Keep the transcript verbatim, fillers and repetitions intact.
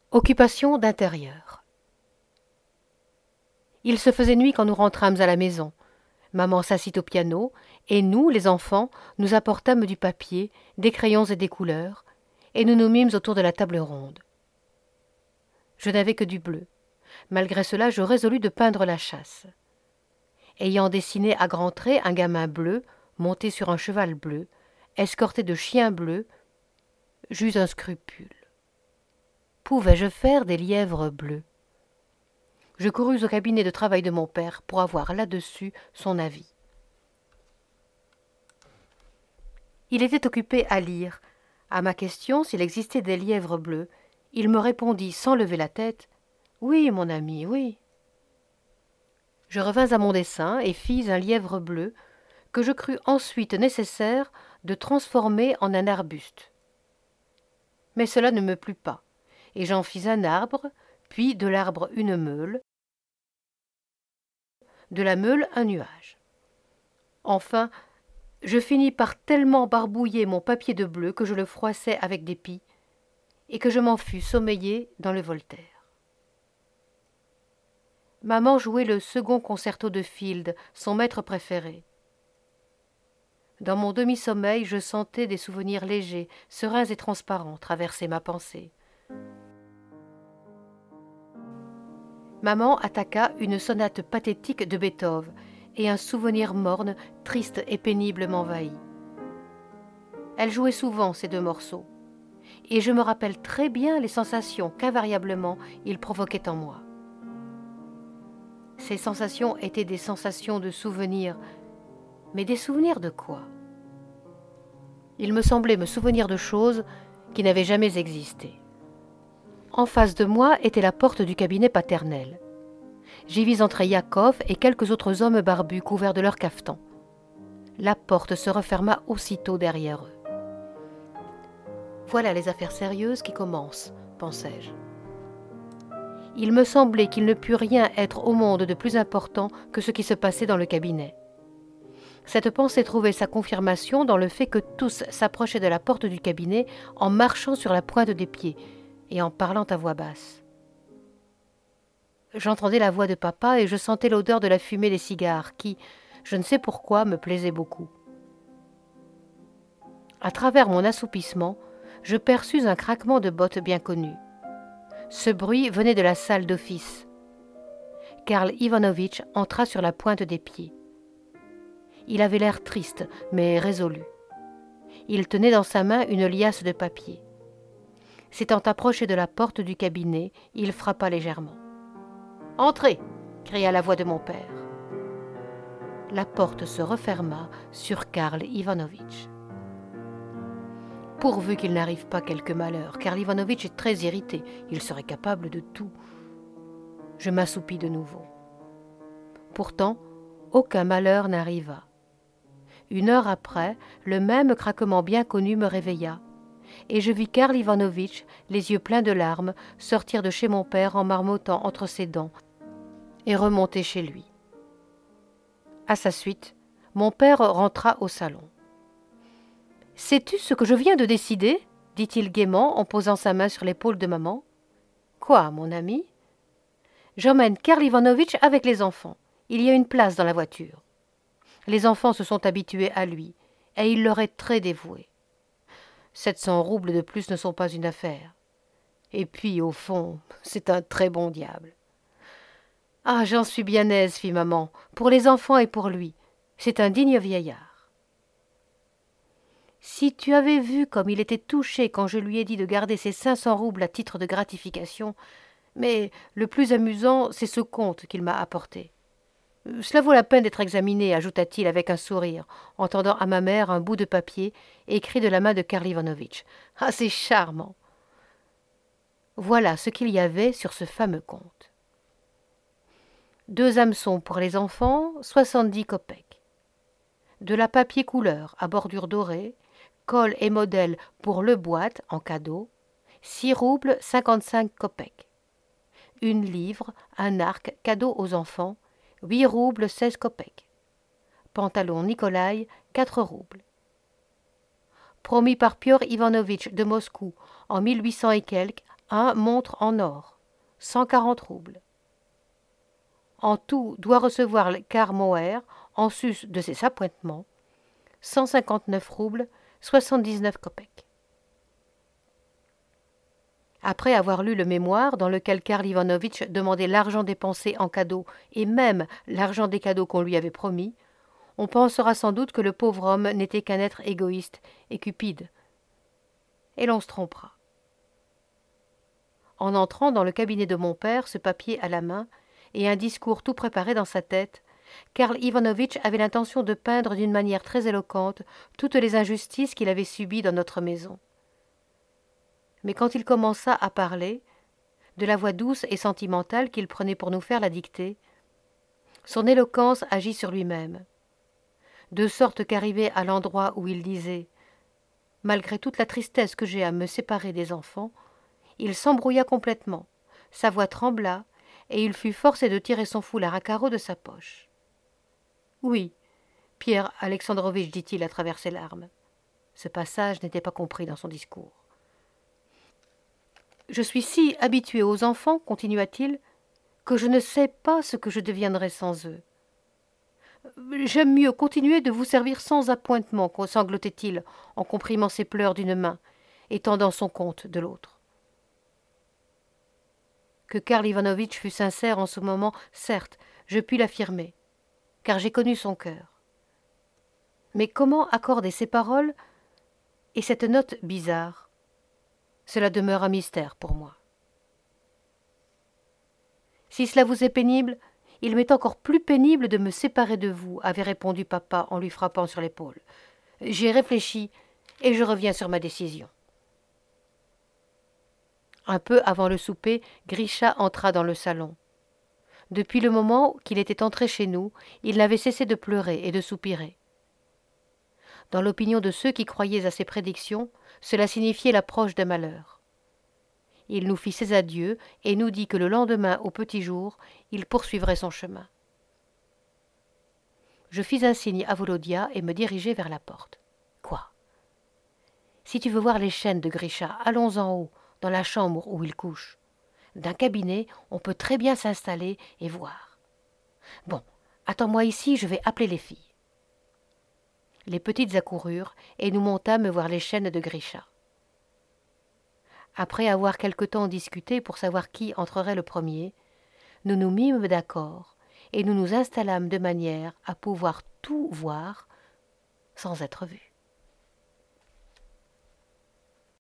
Occupation d'intérieur. Il se faisait nuit quand nous rentrâmes à la maison. Maman s'assit au piano, et nous, les enfants, nous apportâmes du papier, des crayons et des couleurs, et nous nous mîmes autour de la table ronde. Je n'avais que du bleu. Malgré cela, je résolus de peindre la chasse. Ayant dessiné à grands traits un gamin bleu, monté sur un cheval bleu, escorté de chiens bleus, j'eus un scrupule. Pouvais-je faire des lièvres bleus? Je courus au cabinet de travail de mon père pour avoir là-dessus son avis. Il était occupé à lire. À ma question s'il existait des lièvres bleus, il me répondit sans lever la tête « Oui, mon ami, oui ». Je revins à mon dessin et fis un lièvre bleu que je crus ensuite nécessaire de transformer en un arbuste. Mais cela ne me plut pas, et j'en fis un arbre, puis de l'arbre une meule, de la meule un nuage. Enfin, je finis par tellement barbouiller mon papier de bleu que je le froissai avec des pis, et que je m'en fus sommeiller dans le Voltaire. Maman jouait le second concerto de Field, son maître préféré. Dans mon demi-sommeil, je sentais des souvenirs légers, sereins et transparents traverser ma pensée. Maman attaqua une sonate pathétique de Beethoven, et un souvenir morne, triste et pénible m'envahit. Elle jouait souvent ces deux morceaux, et je me rappelle très bien les sensations qu'invariablement ils provoquaient en moi. Ces sensations étaient des sensations de souvenirs, mais des souvenirs de quoi? Il me semblait me souvenir de choses qui n'avaient jamais existé. En face de moi était la porte du cabinet paternel. J'y vis entrer Yakov et quelques autres hommes barbus couverts de leurs cafetans. La porte se referma aussitôt derrière eux. Voilà les affaires sérieuses qui commencent, pensai-je. Il me semblait qu'il ne put rien être au monde de plus important que ce qui se passait dans le cabinet. Cette pensée trouvait sa confirmation dans le fait que tous s'approchaient de la porte du cabinet en marchant sur la pointe des pieds et en parlant à voix basse. J'entendais la voix de papa et je sentais l'odeur de la fumée des cigares qui, je ne sais pourquoi, me plaisait beaucoup. À travers mon assoupissement, je perçus un craquement de bottes bien connu. Ce bruit venait de la salle d'office. Karl Ivanovitch entra sur la pointe des pieds. Il avait l'air triste, mais résolu. Il tenait dans sa main une liasse de papier. S'étant approché de la porte du cabinet, il frappa légèrement. « Entrez !» cria la voix de mon père. La porte se referma sur Karl Ivanovitch. Pourvu qu'il n'arrive pas quelque malheur, Karl Ivanovitch est très irrité, il serait capable de tout. Je m'assoupis de nouveau. Pourtant, aucun malheur n'arriva. Une heure après, le même craquement bien connu me réveilla, et je vis Karl Ivanovitch, les yeux pleins de larmes, sortir de chez mon père en marmottant entre ses dents et remonter chez lui. À sa suite, mon père rentra au salon. « Sais-tu ce que je viens de décider ?» dit-il gaiement en posant sa main sur l'épaule de maman. « Quoi, mon ami ?»« J'emmène Karl Ivanovitch avec les enfants. Il y a une place dans la voiture. Les enfants se sont habitués à lui, et il leur est très dévoué. Sept cents roubles de plus ne sont pas une affaire. Et puis, au fond, c'est un très bon diable. »« Ah, j'en suis bien aise, fit maman, pour les enfants et pour lui. C'est un digne vieillard. » Si tu avais vu comme il était touché quand je lui ai dit de garder ses cinq cents roubles à titre de gratification, mais le plus amusant, c'est ce compte qu'il m'a apporté. Cela vaut la peine d'être examiné, ajouta-t-il avec un sourire, en tendant à ma mère un bout de papier écrit de la main de Karl Ivanovitch. Ah, c'est charmant. Voilà ce qu'il y avait sur ce fameux compte. Deux hameçons pour les enfants, soixante-dix kopecks. De la papier couleur à bordure dorée, colle et modèle pour le boîte en cadeau, six roubles cinquante-cinq kopecks. Une livre, un arc cadeau aux enfants, huit roubles seize kopecks. Pantalon Nikolai, quatre roubles. Promis par Piotr Ivanovitch de Moscou en mille huit cents et quelques un montre en or, cent quarante roubles. En tout, doit recevoir Karl Moher, en sus de ses appointements, cent cinquante-neuf roubles, soixante-dix-neuf kopecks. Après avoir lu le mémoire dans lequel Karl Ivanovitch demandait l'argent dépensé en cadeaux et même l'argent des cadeaux qu'on lui avait promis, on pensera sans doute que le pauvre homme n'était qu'un être égoïste et cupide. Et l'on se trompera. En entrant dans le cabinet de mon père, ce papier à la main, et un discours tout préparé dans sa tête, Karl Ivanovitch avait l'intention de peindre d'une manière très éloquente toutes les injustices qu'il avait subies dans notre maison. Mais quand il commença à parler, de la voix douce et sentimentale qu'il prenait pour nous faire la dictée, son éloquence agit sur lui-même, de sorte qu'arrivé à l'endroit où il disait « Malgré toute la tristesse que j'ai à me séparer des enfants », il s'embrouilla complètement, sa voix trembla, et il fut forcé de tirer son foulard à carreaux de sa poche. « Oui, Pierre Alexandrovitch, dit-il à travers ses larmes. » Ce passage n'était pas compris dans son discours. « Je suis si habitué aux enfants, continua-t-il, que je ne sais pas ce que je deviendrais sans eux. J'aime mieux continuer de vous servir sans appointement, sanglotait-il en comprimant ses pleurs d'une main et tendant son compte de l'autre. Que Karl Ivanovitch fut sincère en ce moment, certes, je puis l'affirmer, car j'ai connu son cœur. Mais comment accorder ces paroles et cette note bizarre? Cela demeure un mystère pour moi. Si cela vous est pénible, il m'est encore plus pénible de me séparer de vous, avait répondu papa en lui frappant sur l'épaule. J'ai réfléchi et je reviens sur ma décision. Un peu avant le souper, Grisha entra dans le salon. Depuis le moment qu'il était entré chez nous, il n'avait cessé de pleurer et de soupirer. Dans l'opinion de ceux qui croyaient à ses prédictions, cela signifiait l'approche d'un malheur. Il nous fit ses adieux et nous dit que le lendemain, au petit jour, il poursuivrait son chemin. Je fis un signe à Volodya et me dirigeai vers la porte. Quoi? Si tu veux voir les chaînes de Grisha, allons en haut, dans la chambre où il couche. D'un cabinet, on peut très bien s'installer et voir. Bon, attends-moi ici, je vais appeler les filles. Les petites accoururent et nous montâmes voir les chaînes de Grisha. Après avoir quelque temps discuté pour savoir qui entrerait le premier, nous nous mîmes d'accord et nous nous installâmes de manière à pouvoir tout voir sans être vus.